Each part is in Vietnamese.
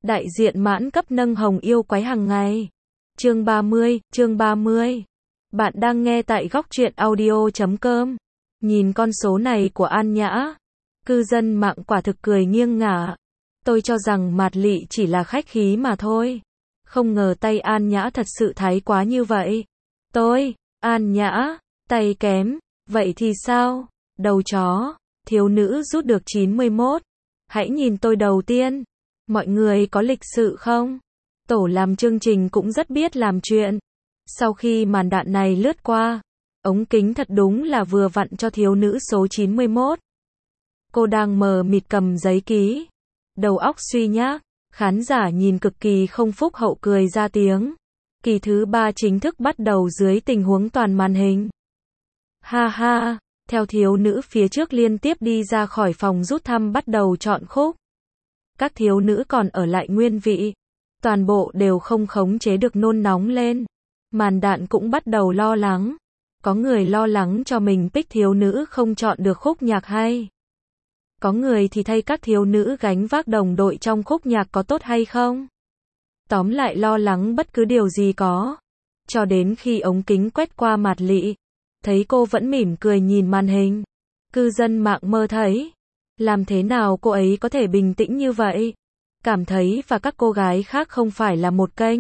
Đại diện mãn cấp nâng hồng yêu quái hàng ngày. Chương 30. Bạn đang nghe tại góc truyện audio.com. Nhìn con số này của An Nhã, cư dân mạng quả thực cười nghiêng ngả. Tôi cho rằng Mạt Lị chỉ là khách khí mà thôi. Không ngờ tay An Nhã thật sự thái quá như vậy. An Nhã, tay kém, vậy thì sao? Đầu chó, thiếu nữ rút được 91. Hãy nhìn tôi đầu tiên. Mọi người có lịch sự không? Tổ làm chương trình cũng rất biết làm chuyện. Sau khi màn đạn này lướt qua, ống kính thật đúng là vừa vặn cho thiếu nữ số 91. Cô đang mờ mịt cầm giấy ký, đầu óc suy nhác, khán giả nhìn cực kỳ không phúc hậu cười ra tiếng. Kỳ thứ 3 chính thức bắt đầu dưới tình huống toàn màn hình. Ha ha, theo thiếu nữ phía trước liên tiếp đi ra khỏi phòng rút thăm bắt đầu chọn khúc. Các thiếu nữ còn ở lại nguyên vị, toàn bộ đều không khống chế được nôn nóng lên. Màn đạn cũng bắt đầu lo lắng. Có người lo lắng cho mình pick thiếu nữ không chọn được khúc nhạc hay. Có người thì thay các thiếu nữ gánh vác đồng đội trong khúc nhạc có tốt hay không. Tóm lại lo lắng bất cứ điều gì có. Cho đến khi ống kính quét qua Mạt Lị, thấy cô vẫn mỉm cười nhìn màn hình. Cư dân mạng mơ thấy. Làm thế nào cô ấy có thể bình tĩnh như vậy? Cảm thấy và các cô gái khác không phải là một kênh.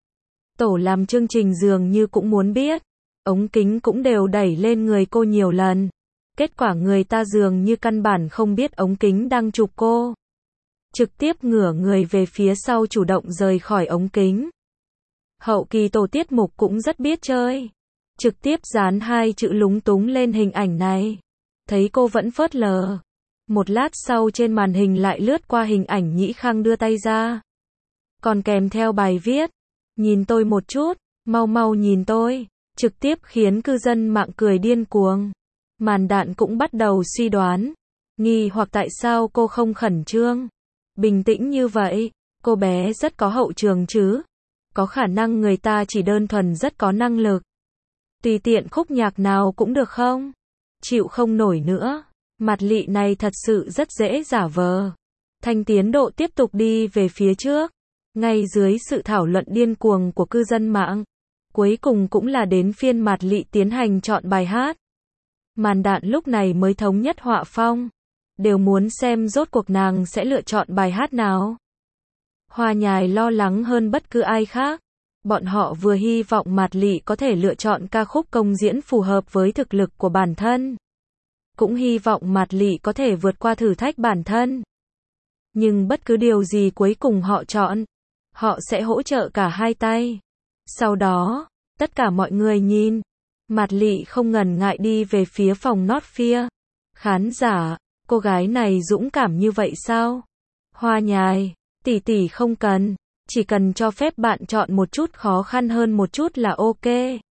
Tổ làm chương trình dường như cũng muốn biết. Ống kính cũng đều đẩy lên người cô nhiều lần. Kết quả người ta dường như căn bản không biết ống kính đang chụp cô. Trực tiếp ngửa người về phía sau chủ động rời khỏi ống kính. Hậu kỳ tổ tiết mục cũng rất biết chơi. Trực tiếp dán 2 chữ lúng túng lên hình ảnh này. Thấy cô vẫn phớt lờ. Một lát sau trên màn hình lại lướt qua hình ảnh Nhĩ Khang đưa tay ra. Còn kèm theo bài viết. Nhìn tôi một chút, mau mau nhìn tôi. Trực tiếp khiến cư dân mạng cười điên cuồng. Màn đạn cũng bắt đầu suy đoán. Nghi hoặc tại sao cô không khẩn trương. Bình tĩnh như vậy, cô bé rất có hậu trường chứ. Có khả năng người ta chỉ đơn thuần rất có năng lực. Tùy tiện khúc nhạc nào cũng được không? Chịu không nổi nữa. Mạt Lị này thật sự rất dễ giả vờ. Thanh tiến độ tiếp tục đi về phía trước. Ngay dưới sự thảo luận điên cuồng của cư dân mạng. Cuối cùng cũng là đến phiên Mạt Lị tiến hành chọn bài hát. Màn đạn lúc này mới thống nhất họa phong. Đều muốn xem rốt cuộc nàng sẽ lựa chọn bài hát nào. Hoa Nhài lo lắng hơn bất cứ ai khác. Bọn họ vừa hy vọng Mạt Lị có thể lựa chọn ca khúc công diễn phù hợp với thực lực của bản thân. Cũng hy vọng Mạt Lị có thể vượt qua thử thách bản thân. Nhưng bất cứ điều gì cuối cùng họ chọn, họ sẽ hỗ trợ cả hai tay. Sau đó, tất cả mọi người nhìn. Mạt Lị không ngần ngại đi về phía phòng Not Fear. Khán giả, cô gái này dũng cảm như vậy sao? Hoa Nhài, tỷ tỷ không cần. Chỉ cần cho phép bạn chọn một chút khó khăn hơn một chút là ok.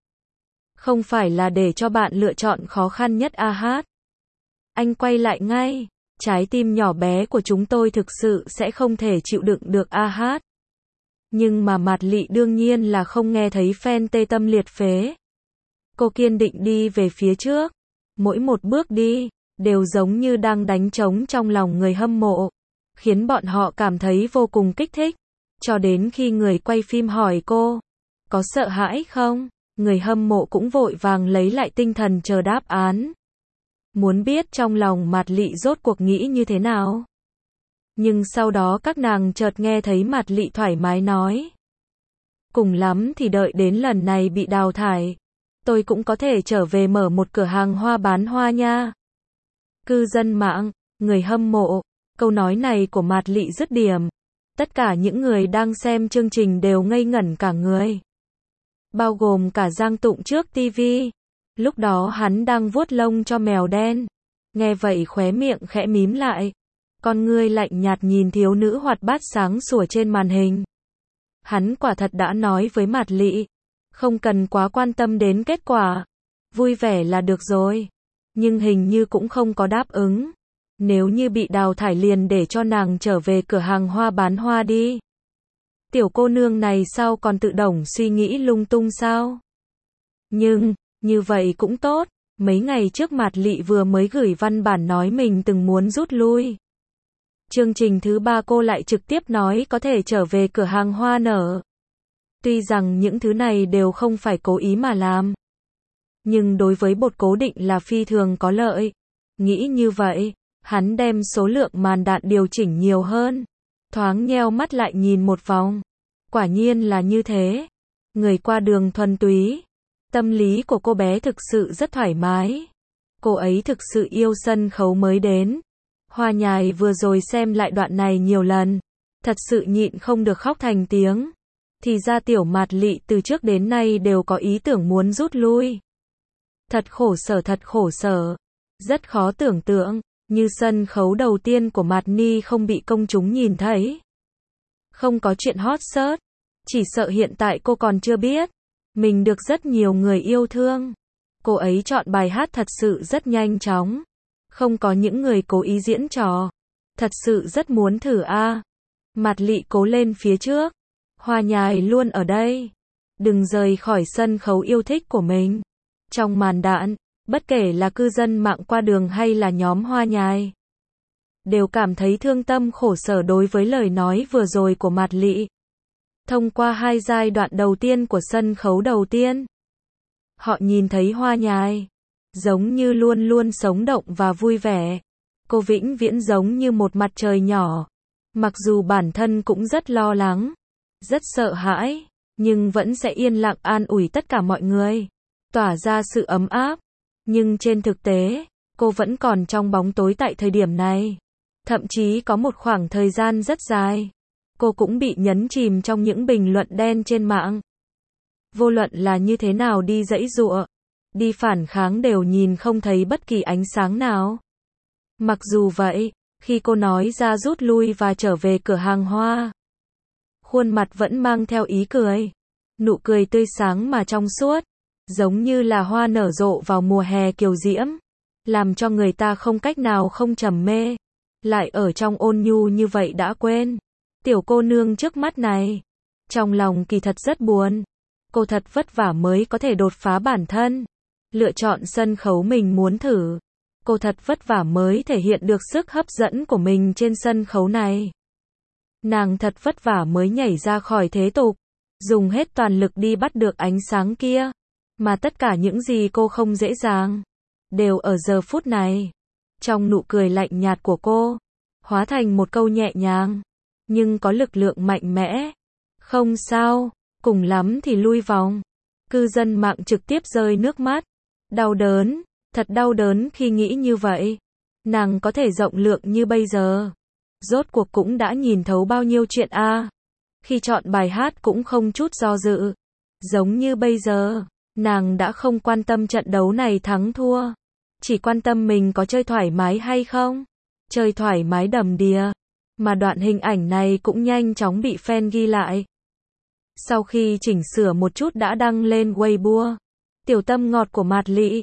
Không phải là để cho bạn lựa chọn khó khăn nhất a hát. Anh quay lại ngay. Trái tim nhỏ bé của chúng tôi thực sự sẽ không thể chịu đựng được a hát. Nhưng mà Mạt Lị đương nhiên là không nghe thấy fan tê tâm liệt phế. Cô kiên định đi về phía trước. Mỗi một bước đi, đều giống như đang đánh trống trong lòng người hâm mộ. Khiến bọn họ cảm thấy vô cùng kích thích. Cho đến khi người quay phim hỏi cô, có sợ hãi không? Người hâm mộ cũng vội vàng lấy lại tinh thần chờ đáp án. Muốn biết trong lòng Mạt Lị rốt cuộc nghĩ như thế nào. Nhưng sau đó các nàng chợt nghe thấy Mạt Lị thoải mái nói. Cùng lắm thì đợi đến lần này bị đào thải. Tôi cũng có thể trở về mở một cửa hàng hoa bán hoa nha. Cư dân mạng, người hâm mộ, câu nói này của Mạt Lị dứt điểm. Tất cả những người đang xem chương trình đều ngây ngẩn cả người. Bao gồm cả Giang Tụng trước TV. Lúc đó hắn đang vuốt lông cho mèo đen. Nghe vậy khóe miệng khẽ mím lại. Con ngươi lạnh nhạt nhìn thiếu nữ hoạt bát sáng sủa trên màn hình. Hắn quả thật đã nói với Mạt Lị. Không cần quá quan tâm đến kết quả. Vui vẻ là được rồi. Nhưng hình như cũng không có đáp ứng. Nếu như bị đào thải liền để cho nàng trở về cửa hàng hoa bán hoa đi. Tiểu cô nương này sao còn tự động suy nghĩ lung tung sao? Nhưng, như vậy cũng tốt. Mấy ngày trước Mạt Lị vừa mới gửi văn bản nói mình từng muốn rút lui. Chương trình thứ 3 cô lại trực tiếp nói có thể trở về cửa hàng hoa nở. Tuy rằng những thứ này đều không phải cố ý mà làm, nhưng đối với bột cố định là phi thường có lợi. Nghĩ như vậy, hắn đem số lượng màn đạn điều chỉnh nhiều hơn. Thoáng nheo mắt lại nhìn một vòng. Quả nhiên là như thế. Người qua đường thuần túy. Tâm lý của cô bé thực sự rất thoải mái. Cô ấy thực sự yêu sân khấu mới đến. Hoa Nhài vừa rồi xem lại đoạn này nhiều lần. Thật sự nhịn không được khóc thành tiếng. Thì ra Tiểu Mạt Lị từ trước đến nay đều có ý tưởng muốn rút lui. Thật khổ sở, thật khổ sở. Rất khó tưởng tượng, như sân khấu đầu tiên của Mạt Ni không bị công chúng nhìn thấy. Không có chuyện hot search. Chỉ sợ hiện tại cô còn chưa biết. Mình được rất nhiều người yêu thương. Cô ấy chọn bài hát thật sự rất nhanh chóng. Không có những người cố ý diễn trò. Thật sự rất muốn thử a. Mạt Lị cố lên phía trước. Hoa Nhài luôn ở đây. Đừng rời khỏi sân khấu yêu thích của mình. Trong màn đạn, bất kể là cư dân mạng qua đường hay là nhóm Hoa Nhài, đều cảm thấy thương tâm khổ sở đối với lời nói vừa rồi của Mạt Lị. Thông qua 2 giai đoạn đầu tiên của sân khấu đầu tiên, họ nhìn thấy Hoa Nhài giống như luôn luôn sống động và vui vẻ. Cô vĩnh viễn giống như một mặt trời nhỏ. Mặc dù bản thân cũng rất lo lắng, rất sợ hãi, nhưng vẫn sẽ yên lặng an ủi tất cả mọi người, tỏa ra sự ấm áp. Nhưng trên thực tế, cô vẫn còn trong bóng tối tại thời điểm này. Thậm chí có một khoảng thời gian rất dài, cô cũng bị nhấn chìm trong những bình luận đen trên mạng. Vô luận là như thế nào đi giãy giụa, đi phản kháng đều nhìn không thấy bất kỳ ánh sáng nào. Mặc dù vậy, khi cô nói ra rút lui và trở về cửa hàng hoa, khuôn mặt vẫn mang theo ý cười. Nụ cười tươi sáng mà trong suốt, giống như là hoa nở rộ vào mùa hè kiều diễm, làm cho người ta không cách nào không trầm mê. Lại ở trong ôn nhu như vậy đã quên tiểu cô nương trước mắt này. Trong lòng kỳ thật rất buồn. Cô thật vất vả mới có thể đột phá bản thân, lựa chọn sân khấu mình muốn thử. Cô thật vất vả mới thể hiện được sức hấp dẫn của mình trên sân khấu này. Nàng thật vất vả mới nhảy ra khỏi thế tục, dùng hết toàn lực đi bắt được ánh sáng kia. Mà tất cả những gì cô không dễ dàng, đều ở giờ phút này. Trong nụ cười lạnh nhạt của cô, hóa thành một câu nhẹ nhàng, nhưng có lực lượng mạnh mẽ. Không sao, cùng lắm thì lui vòng. Cư dân mạng trực tiếp rơi nước mắt. Đau đớn, thật đau đớn khi nghĩ như vậy. Nàng có thể rộng lượng như bây giờ, rốt cuộc cũng đã nhìn thấu bao nhiêu chuyện a. Khi chọn bài hát cũng không chút do dự. Giống như bây giờ, nàng đã không quan tâm trận đấu này thắng thua, chỉ quan tâm mình có chơi thoải mái hay không. Chơi thoải mái đầm đìa. Mà đoạn hình ảnh này cũng nhanh chóng bị fan ghi lại. Sau khi chỉnh sửa một chút đã đăng lên Weibo. Tiểu tâm ngọt của Mạt Lị.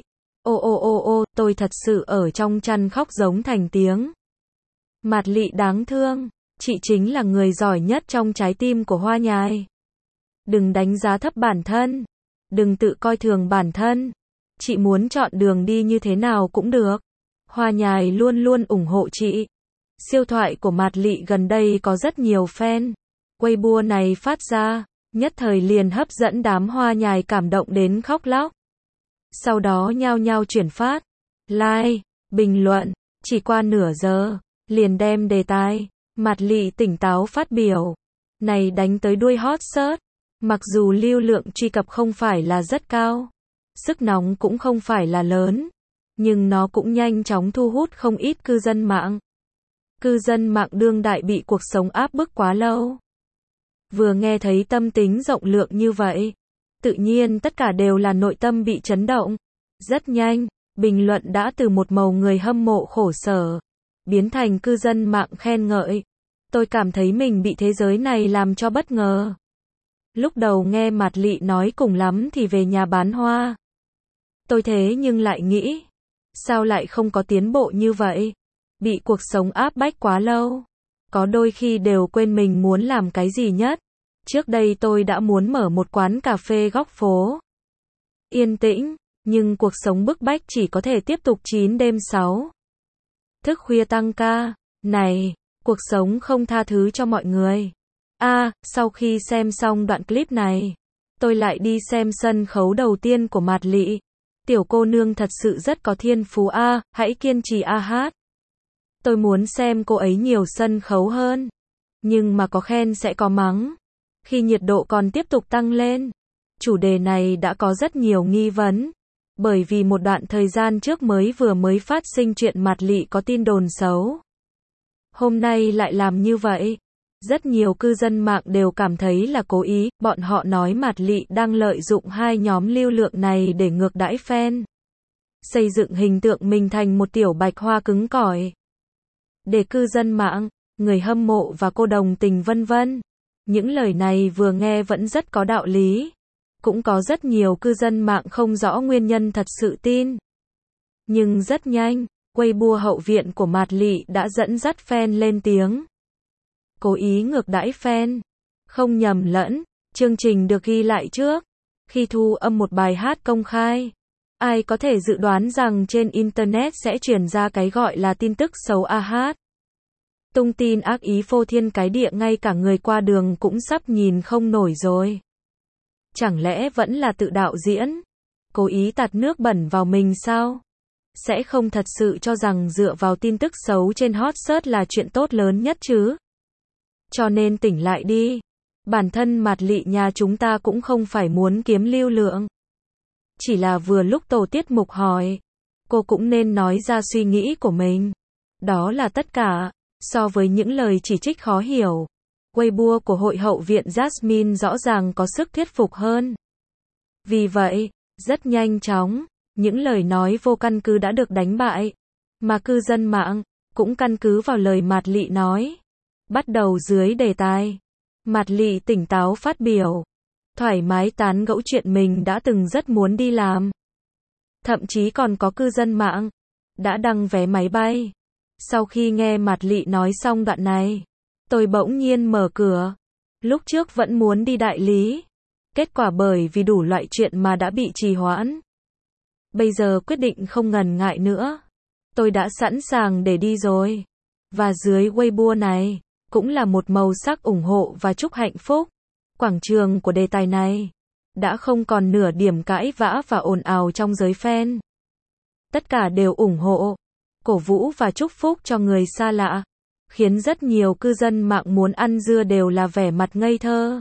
Ô, tôi thật sự ở trong chăn khóc giống thành tiếng. Mạt Lị đáng thương, chị chính là người giỏi nhất trong trái tim của Hoa Nhài. Đừng đánh giá thấp bản thân, đừng tự coi thường bản thân. Chị muốn chọn đường đi như thế nào cũng được. Hoa Nhài luôn luôn ủng hộ chị. Siêu thoại của Mạt Lị gần đây có rất nhiều fan. Weibo này phát ra, nhất thời liền hấp dẫn đám Hoa Nhài cảm động đến khóc lóc. Sau đó nhao nhao chuyển phát, like, bình luận, chỉ qua nửa giờ, liền đem đề tài Mạt Lị tỉnh táo phát biểu này đánh tới đuôi hot search. Mặc dù lưu lượng truy cập không phải là rất cao, sức nóng cũng không phải là lớn, nhưng nó cũng nhanh chóng thu hút không ít cư dân mạng. Cư dân mạng đương đại bị cuộc sống áp bức quá lâu. Vừa nghe thấy tâm tính rộng lượng như vậy, tự nhiên tất cả đều là nội tâm bị chấn động. Rất nhanh, bình luận đã từ một màu người hâm mộ khổ sở, biến thành cư dân mạng khen ngợi. Tôi cảm thấy mình bị thế giới này làm cho bất ngờ. Lúc đầu nghe Mạt Lị nói cùng lắm thì về nhà bán hoa. Tôi thế nhưng lại nghĩ, sao lại không có tiến bộ như vậy? Bị cuộc sống áp bách quá lâu. Có đôi khi đều quên mình muốn làm cái gì nhất. Trước đây tôi đã muốn mở một quán cà phê góc phố. Yên tĩnh, nhưng cuộc sống bức bách chỉ có thể tiếp tục 9 đêm 6. Thức khuya tăng ca. Này, Cuộc sống không tha thứ cho mọi người. Sau khi xem xong đoạn clip này, tôi lại đi xem sân khấu đầu tiên của Mạt Lị. Tiểu cô nương thật sự rất có thiên phú hãy kiên trì hát. Tôi muốn xem cô ấy nhiều sân khấu hơn. Nhưng mà có khen sẽ có mắng. Khi nhiệt độ còn tiếp tục tăng lên, chủ đề này đã có rất nhiều nghi vấn. Bởi vì một đoạn thời gian trước vừa mới phát sinh chuyện Mạt Lị có tin đồn xấu. Hôm nay lại làm như vậy. Rất nhiều cư dân mạng đều cảm thấy là cố ý, bọn họ nói Mạt Lị đang lợi dụng hai nhóm lưu lượng này để ngược đãi fan. Xây dựng hình tượng mình thành một tiểu bạch hoa cứng cỏi. Để cư dân mạng, người hâm mộ và cô đồng tình vân vân. Những lời này vừa nghe vẫn rất có đạo lý. Cũng có rất nhiều cư dân mạng không rõ nguyên nhân thật sự tin. Nhưng rất nhanh, Weibo hậu viện của Mạt Lị đã dẫn dắt fan lên tiếng. Cố ý ngược đãi fan. Không nhầm lẫn, chương trình được ghi lại trước. Khi thu âm một bài hát công khai, ai có thể dự đoán rằng trên Internet sẽ truyền ra cái gọi là tin tức xấu hát. Tung tin ác ý phô thiên cái địa, ngay cả người qua đường cũng sắp nhìn không nổi rồi. Chẳng lẽ vẫn là tự đạo diễn? Cố ý tạt nước bẩn vào mình sao? Sẽ không thật sự cho rằng dựa vào tin tức xấu trên hot search là chuyện tốt lớn nhất chứ? Cho nên tỉnh lại đi. Bản thân Mạt Lị nhà chúng ta cũng không phải muốn kiếm lưu lượng. Chỉ là vừa lúc tổ tiết mục hỏi, cô cũng nên nói ra suy nghĩ của mình. Đó là tất cả. So với những lời chỉ trích khó hiểu, Weibo của Hội hậu viện Jasmine rõ ràng có sức thuyết phục hơn. Vì vậy, rất nhanh chóng, những lời nói vô căn cứ đã được đánh bại. Mà cư dân mạng cũng căn cứ vào lời Mạt Lị nói. Bắt đầu dưới đề tài, Mạt Lị tỉnh táo phát biểu, thoải mái tán gẫu chuyện mình đã từng rất muốn đi làm. Thậm chí còn có cư dân mạng đã đăng vé máy bay. Sau khi nghe Mạt Lị nói xong đoạn này, tôi bỗng nhiên mở cửa. Lúc trước vẫn muốn đi đại lý, kết quả bởi vì đủ loại chuyện mà đã bị trì hoãn. Bây giờ quyết định không ngần ngại nữa. Tôi đã sẵn sàng để đi rồi. Và dưới Weibo này, cũng là một màu sắc ủng hộ và chúc hạnh phúc. Quảng trường của đề tài này đã không còn nửa điểm cãi vã và ồn ào trong giới fan. Tất cả đều ủng hộ, cổ vũ và chúc phúc cho người xa lạ, khiến rất nhiều cư dân mạng muốn ăn dưa đều là vẻ mặt ngây thơ.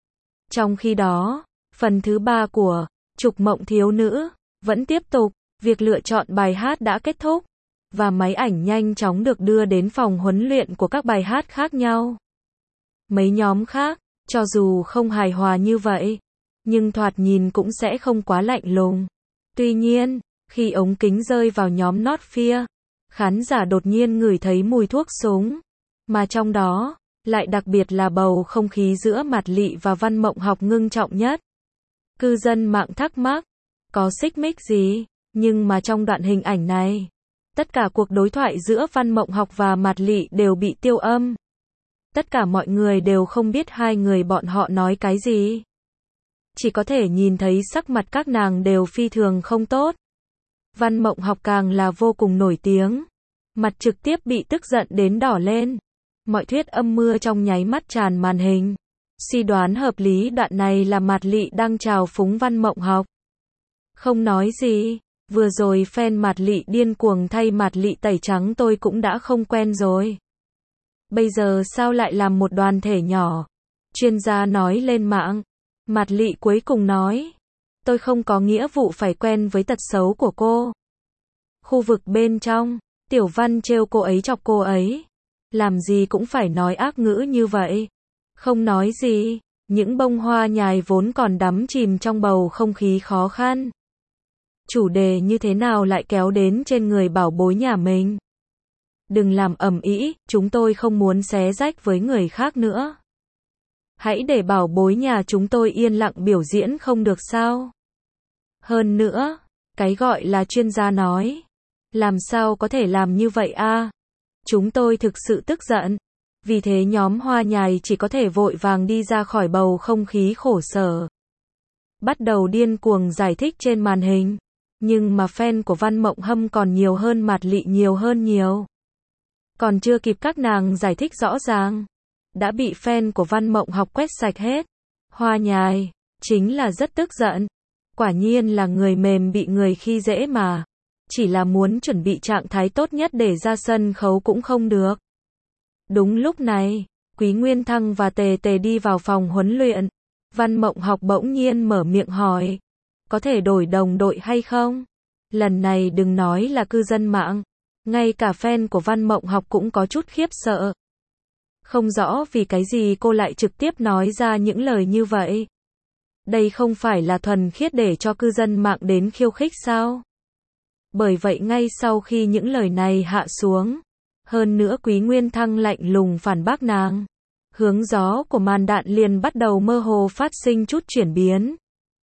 Trong khi đó, phần thứ 3 của Trục Mộng Thiếu Nữ vẫn tiếp tục, việc lựa chọn bài hát đã kết thúc, và máy ảnh nhanh chóng được đưa đến phòng huấn luyện của các bài hát khác nhau. Mấy nhóm khác, cho dù không hài hòa như vậy, nhưng thoạt nhìn cũng sẽ không quá lạnh lùng. Tuy nhiên, khi ống kính rơi vào nhóm Not Fear, khán giả đột nhiên ngửi thấy mùi thuốc súng. Mà trong đó, lại đặc biệt là bầu không khí giữa Mạt Lị và Văn Mộng Học ngưng trọng nhất. Cư dân mạng thắc mắc, có xích mích gì? Nhưng mà trong đoạn hình ảnh này, tất cả cuộc đối thoại giữa Văn Mộng Học và Mạt Lị đều bị tiêu âm. Tất cả mọi người đều không biết hai người bọn họ nói cái gì. Chỉ có thể nhìn thấy sắc mặt các nàng đều phi thường không tốt. Văn Mộng Học càng là vô cùng nổi tiếng. Mặt trực tiếp bị tức giận đến đỏ lên. Mọi thuyết âm mưa trong nháy mắt tràn màn hình. Suy đoán hợp lý đoạn này là Mạt Lị đang trào phúng Văn Mộng Học. Không nói gì. Vừa rồi fan Mạt Lị điên cuồng thay Mạt Lị tẩy trắng tôi cũng đã không quen rồi. Bây giờ sao lại làm một đoàn thể nhỏ? Chuyên gia nói lên mạng. Mạt Lị cuối cùng nói, tôi không có nghĩa vụ phải quen với tật xấu của cô. Khu vực bên trong, Tiểu Văn trêu cô ấy chọc cô ấy. Làm gì cũng phải nói ác ngữ như vậy. Không nói gì, những bông hoa nhài vốn còn đắm chìm trong bầu không khí khó khăn. Chủ đề như thế nào lại kéo đến trên người bảo bối nhà mình? Đừng làm ầm ĩ, chúng tôi không muốn xé rách với người khác nữa. Hãy để bảo bối nhà chúng tôi yên lặng biểu diễn không được sao? Hơn nữa, cái gọi là chuyên gia nói, làm sao có thể làm như vậy a? Chúng tôi thực sự tức giận. Vì thế nhóm hoa nhài chỉ có thể vội vàng đi ra khỏi bầu không khí khổ sở. Bắt đầu điên cuồng giải thích trên màn hình. Nhưng mà fan của Văn Mộng Hâm còn nhiều hơn Mạt Lị nhiều hơn nhiều. Còn chưa kịp các nàng giải thích rõ ràng, đã bị fan của Văn Mộng Học quét sạch hết. Hoa Nhài, chính là rất tức giận. Quả nhiên là người mềm bị người khi dễ mà. Chỉ là muốn chuẩn bị trạng thái tốt nhất để ra sân khấu cũng không được. Đúng lúc này, Quý Nguyên Thăng và Tề Tề đi vào phòng huấn luyện. Văn Mộng Học bỗng nhiên mở miệng hỏi. Có thể đổi đồng đội hay không? Lần này đừng nói là cư dân mạng. Ngay cả fan của Văn Mộng Học cũng có chút khiếp sợ. Không rõ vì cái gì cô lại trực tiếp nói ra những lời như vậy. Đây không phải là thuần khiết để cho cư dân mạng đến khiêu khích sao? Bởi vậy ngay sau khi những lời này hạ xuống, hơn nữa Quý Nguyên Thăng lạnh lùng phản bác nàng, hướng gió của màn đạn liền bắt đầu mơ hồ phát sinh chút chuyển biến.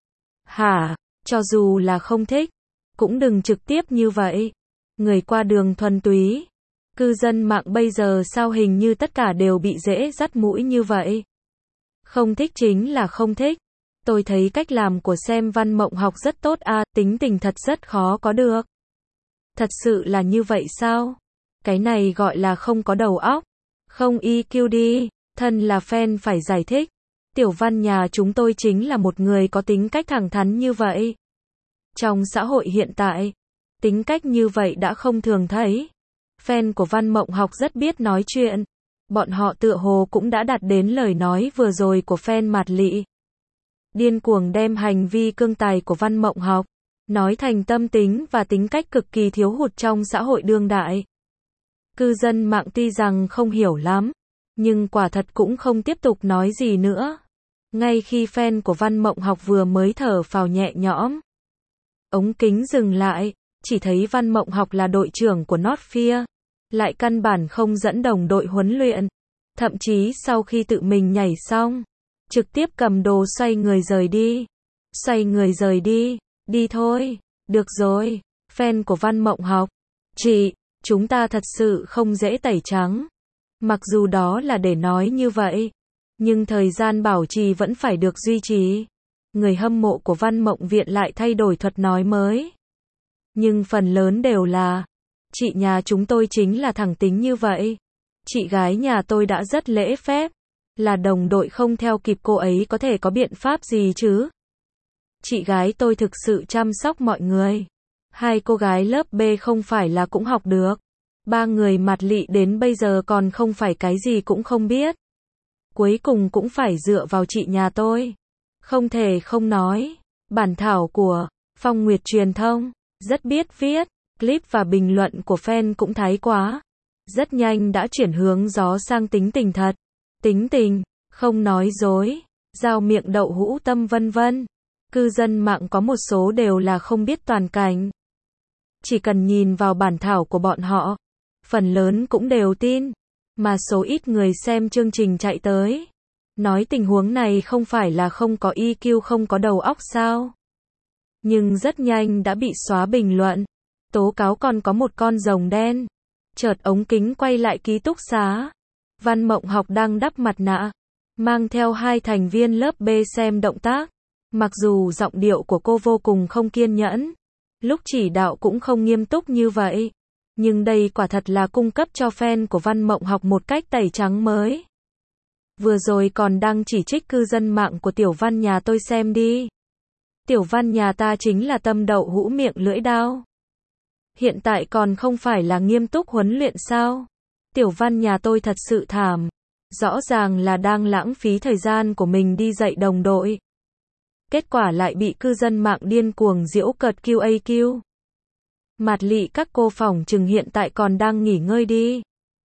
Hả, cho dù là không thích, cũng đừng trực tiếp như vậy. Người qua đường thuần túy. Cư dân mạng bây giờ sao hình như tất cả đều bị dễ dắt mũi như vậy. Không thích chính là không thích. Tôi thấy cách làm của xem Văn Mộng Học rất tốt à, tính tình thật rất khó có được. Thật sự là như vậy sao? Cái này gọi là không có đầu óc. Không EQ đi, thân là fan phải giải thích. Tiểu Văn nhà chúng tôi chính là một người có tính cách thẳng thắn như vậy. Trong xã hội hiện tại, tính cách như vậy đã không thường thấy. Fan của Văn Mộng Học rất biết nói chuyện. Bọn họ tựa hồ cũng đã đạt đến lời nói vừa rồi của fan Mạt Lị. Điên cuồng đem hành vi cương tài của Văn Mộng Học nói thành tâm tính và tính cách cực kỳ thiếu hụt trong xã hội đương đại. Cư dân mạng tuy rằng không hiểu lắm, nhưng quả thật cũng không tiếp tục nói gì nữa. Ngay khi fan của Văn Mộng Học vừa mới thở phào nhẹ nhõm, ống kính dừng lại, chỉ thấy Văn Mộng Học là đội trưởng của North Fear, lại căn bản không dẫn đồng đội huấn luyện, thậm chí sau khi tự mình nhảy xong, trực tiếp cầm đồ xoay người rời đi. Xoay người rời đi, đi thôi, được rồi, fan của Văn Mộng Học. Chị, chúng ta thật sự không dễ tẩy trắng. Mặc dù đó là để nói như vậy, nhưng thời gian bảo trì vẫn phải được duy trì. Người hâm mộ của Văn Mộng Viện lại thay đổi thuật nói mới. Nhưng phần lớn đều là, chị nhà chúng tôi chính là thẳng tính như vậy. Chị gái nhà tôi đã rất lễ phép. Là đồng đội không theo kịp cô ấy có thể có biện pháp gì chứ? Chị gái tôi thực sự chăm sóc mọi người. Hai cô gái lớp B không phải là cũng học được. Ba người Mạt Lị đến bây giờ còn không phải cái gì cũng không biết. Cuối cùng cũng phải dựa vào chị nhà tôi. Không thể không nói. Bản thảo của Phong Nguyệt Truyền thông rất biết viết. Clip và bình luận của fan cũng thái quá. Rất nhanh đã chuyển hướng gió sang tính tình thật. Tính tình, không nói dối, giao miệng đậu hũ tâm vân vân. Cư dân mạng có một số đều là không biết toàn cảnh. Chỉ cần nhìn vào bản thảo của bọn họ, phần lớn cũng đều tin. Mà số ít người xem chương trình chạy tới. Nói tình huống này không phải là không có EQ không có đầu óc sao. Nhưng rất nhanh đã bị xóa bình luận. Tố cáo còn có một con rồng đen. Chợt ống kính quay lại ký túc xá. Văn Mộng Học đang đắp mặt nạ, mang theo hai thành viên lớp B xem động tác. Mặc dù giọng điệu của cô vô cùng không kiên nhẫn, lúc chỉ đạo cũng không nghiêm túc như vậy, nhưng đây quả thật là cung cấp cho fan của Văn Mộng Học một cách tẩy trắng mới. Vừa rồi còn đang chỉ trích cư dân mạng của Tiểu Văn nhà tôi xem đi. Tiểu Văn nhà ta chính là tâm đậu hũ miệng lưỡi dao. Hiện tại còn không phải là nghiêm túc huấn luyện sao? Tiểu Văn nhà tôi thật sự thảm. Rõ ràng là đang lãng phí thời gian của mình đi dạy đồng đội. Kết quả lại bị cư dân mạng điên cuồng giễu cợt QAQ. Mạt Lị các cô phỏng chừng hiện tại còn đang nghỉ ngơi đi.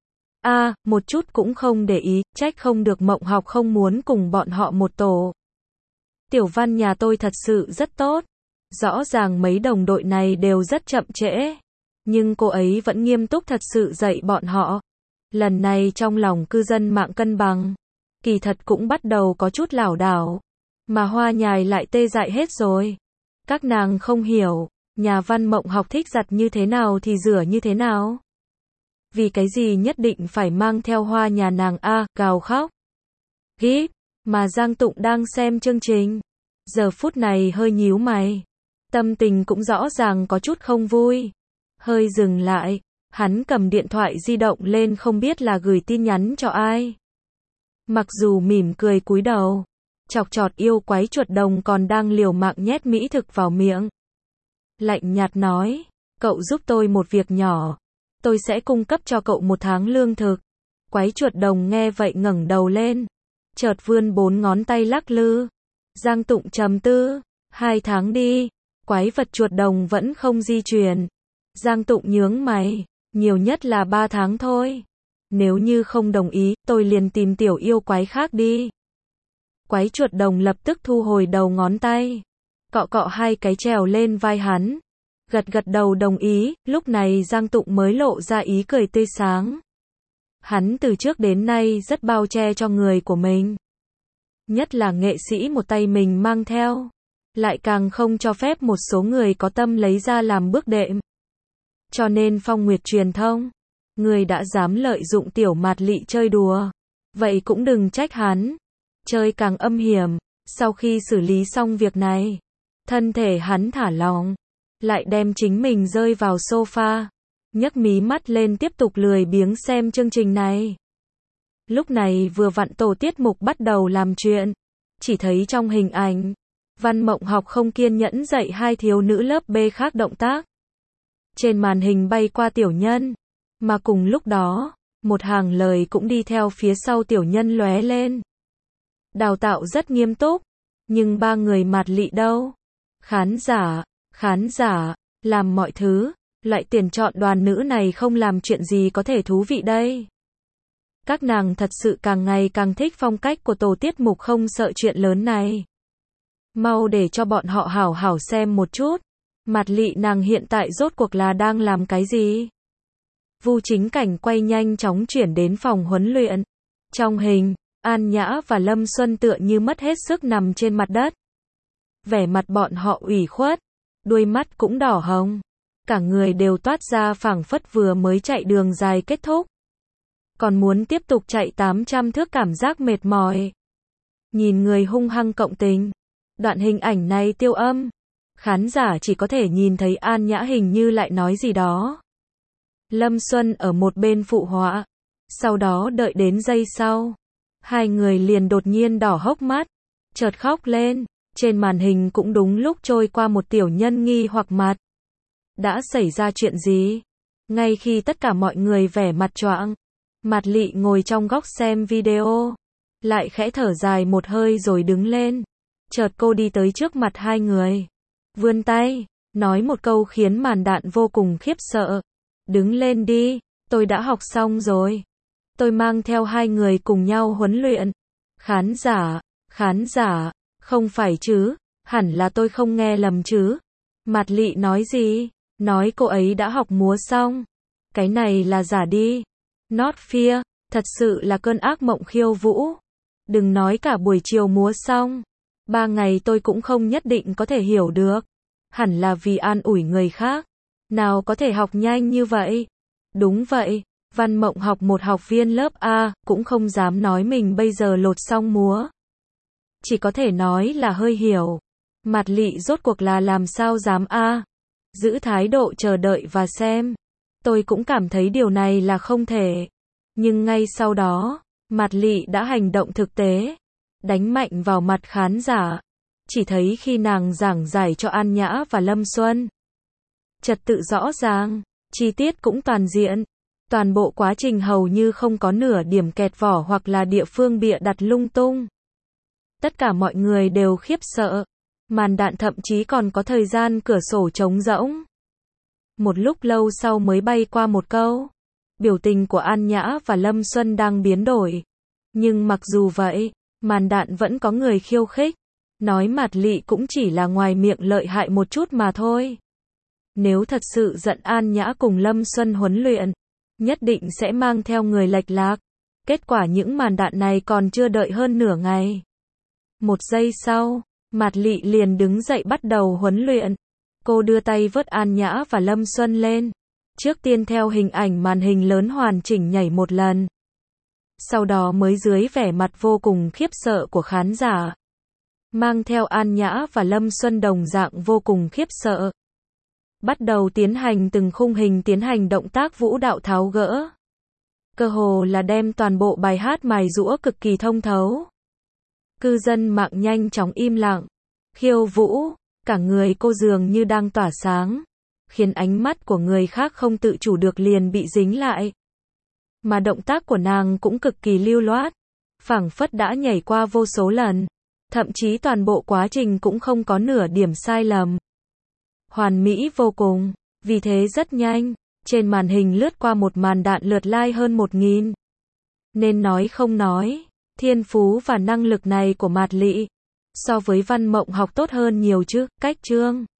Một chút cũng không để ý, trách không được Mộng Học không muốn cùng bọn họ một tổ. Tiểu Văn nhà tôi thật sự rất tốt. Rõ ràng mấy đồng đội này đều rất chậm trễ. Nhưng cô ấy vẫn nghiêm túc thật sự dạy bọn họ. Lần này trong lòng cư dân mạng cân bằng. Kỳ thật cũng bắt đầu có chút lảo đảo. Mà Hoa Nhài lại tê dại hết rồi. Các nàng không hiểu. Nhà Văn Mộng Học thích giặt như thế nào thì rửa như thế nào. Vì cái gì nhất định phải mang theo hoa nhà nàng gào khóc. Gíp. Mà Giang Tụng đang xem chương trình. Giờ phút này hơi nhíu mày. Tâm tình cũng rõ ràng có chút không vui. Hơi dừng lại. Hắn cầm điện thoại di động lên không biết là gửi tin nhắn cho ai. Mặc dù mỉm cười cúi đầu, chọc chọt yêu quái chuột đồng còn đang liều mạng nhét mỹ thực vào miệng. Lạnh nhạt nói, cậu giúp tôi một việc nhỏ. Tôi sẽ cung cấp cho cậu 1 tháng lương thực. Quái chuột đồng nghe vậy ngẩng đầu lên. Chợt vươn 4 ngón tay lắc lư. Giang Tụng trầm tư. 2 tháng đi. Quái vật chuột đồng vẫn không di chuyển. Giang Tụng nhướng mày. Nhiều nhất là 3 tháng thôi. Nếu như không đồng ý, tôi liền tìm tiểu yêu quái khác đi. Quái chuột đồng lập tức thu hồi đầu ngón tay. Cọ cọ 2 cái trèo lên vai hắn. Gật gật đầu đồng ý, lúc này Giang Tụng mới lộ ra ý cười tươi sáng. Hắn từ trước đến nay rất bao che cho người của mình. Nhất là nghệ sĩ một tay mình mang theo. Lại càng không cho phép một số người có tâm lấy ra làm bước đệm. Cho nên Phong Nguyệt truyền thông, người đã dám lợi dụng tiểu Mạt Lị chơi đùa. Vậy cũng đừng trách hắn. Chơi càng âm hiểm. Sau khi xử lý xong việc này, thân thể hắn thả lỏng, lại đem chính mình rơi vào sofa, nhấc mí mắt lên tiếp tục lười biếng xem chương trình này. Lúc này vừa vặn tổ tiết mục bắt đầu làm chuyện, chỉ thấy trong hình ảnh, Văn Mộng Học không kiên nhẫn dạy 2 thiếu nữ lớp B khác động tác. Trên màn hình bay qua tiểu nhân, mà cùng lúc đó, một hàng lời cũng đi theo phía sau tiểu nhân lóe lên. Đào tạo rất nghiêm túc, nhưng 3 người Mạt Lị đâu? Khán giả, làm mọi thứ, loại tuyển chọn đoàn nữ này không làm chuyện gì có thể thú vị đây. Các nàng thật sự càng ngày càng thích phong cách của tổ tiết mục không sợ chuyện lớn này. Mau để cho bọn họ hảo hảo xem một chút. Mạt Lị nàng hiện tại rốt cuộc là đang làm cái gì? Vu Chính Cảnh quay nhanh chóng chuyển đến phòng huấn luyện. Trong hình, An Nhã và Lâm Xuân tựa như mất hết sức nằm trên mặt đất. Vẻ mặt bọn họ ủy khuất, đuôi mắt cũng đỏ hồng. Cả người đều toát ra phảng phất vừa mới chạy đường dài kết thúc. Còn muốn tiếp tục chạy 800 thước cảm giác mệt mỏi. Nhìn người hung hăng cộng tình. Đoạn hình ảnh này tiêu âm. Khán giả chỉ có thể nhìn thấy An Nhã hình như lại nói gì đó. Lâm Xuân ở một bên phụ họa. Sau đó đợi đến giây sau, 2 người liền đột nhiên đỏ hốc mắt, chợt khóc lên. Trên màn hình cũng đúng lúc trôi qua một tiểu nhân nghi hoặc mặt. Đã xảy ra chuyện gì? Ngay khi tất cả mọi người vẻ mặt choạng, Mạt Lị ngồi trong góc xem video, lại khẽ thở dài một hơi rồi đứng lên. Chợt cô đi tới trước mặt 2 người, vươn tay, nói một câu khiến màn đạn vô cùng khiếp sợ. Đứng lên đi, tôi đã học xong rồi. Tôi mang theo 2 người cùng nhau huấn luyện. Khán giả, không phải chứ, hẳn là tôi không nghe lầm chứ. Mạt Lị nói gì? Nói cô ấy đã học múa xong. Cái này là giả đi. Not fear, thật sự là cơn ác mộng khiêu vũ. Đừng nói cả buổi chiều múa xong. 3 ngày tôi cũng không nhất định có thể hiểu được. Hẳn là vì an ủi người khác. Nào có thể học nhanh như vậy? Đúng vậy, Văn Mộng Học một học viên lớp A, cũng không dám nói mình bây giờ lột xong múa. Chỉ có thể nói là hơi hiểu. Mạt Lị rốt cuộc là làm sao dám a? Giữ thái độ chờ đợi và xem. Tôi cũng cảm thấy điều này là không thể. Nhưng ngay sau đó, Mạt Lị đã hành động thực tế. Đánh mạnh vào mặt khán giả. Chỉ thấy khi nàng giảng giải cho An Nhã và Lâm Xuân. Trật tự rõ ràng, chi tiết cũng toàn diện. Toàn bộ quá trình hầu như không có nửa điểm kẹt vỏ hoặc là địa phương bịa đặt lung tung. Tất cả mọi người đều khiếp sợ. Màn đạn thậm chí còn có thời gian cửa sổ trống rỗng. Một lúc lâu sau mới bay qua một câu. Biểu tình của An Nhã và Lâm Xuân đang biến đổi. Nhưng mặc dù vậy, màn đạn vẫn có người khiêu khích. Nói Mạt Lị cũng chỉ là ngoài miệng lợi hại một chút mà thôi. Nếu thật sự giận An Nhã cùng Lâm Xuân huấn luyện, nhất định sẽ mang theo người lệch lạc. Kết quả những màn đạn này còn chưa đợi hơn nửa ngày. 1 giây sau, Mạt Lị liền đứng dậy bắt đầu huấn luyện. Cô đưa tay vớt An Nhã và Lâm Xuân lên. Trước tiên theo hình ảnh màn hình lớn hoàn chỉnh nhảy một lần. Sau đó mới dưới vẻ mặt vô cùng khiếp sợ của khán giả. Mang theo An Nhã và Lâm Xuân đồng dạng vô cùng khiếp sợ. bắt đầu tiến hành từng khung hình tiến hành động tác vũ đạo tháo gỡ. Cơ hồ là đem toàn bộ bài hát mài giũa cực kỳ thông thấu. Cư dân mạng nhanh chóng im lặng. Khiêu vũ, cả người cô dường như đang tỏa sáng, khiến ánh mắt của người khác không tự chủ được liền bị dính lại. Mà động tác của nàng cũng cực kỳ lưu loát, phảng phất đã nhảy qua vô số lần, thậm chí toàn bộ quá trình cũng không có nửa điểm sai lầm. Hoàn mỹ vô cùng, vì thế rất nhanh, trên màn hình lướt qua một màn đạn lượt like hơn 1000. Nên nói không nói, thiên phú và năng lực này của Mạt Lị, so với Văn Mộng Học tốt hơn nhiều chứ, cách chương.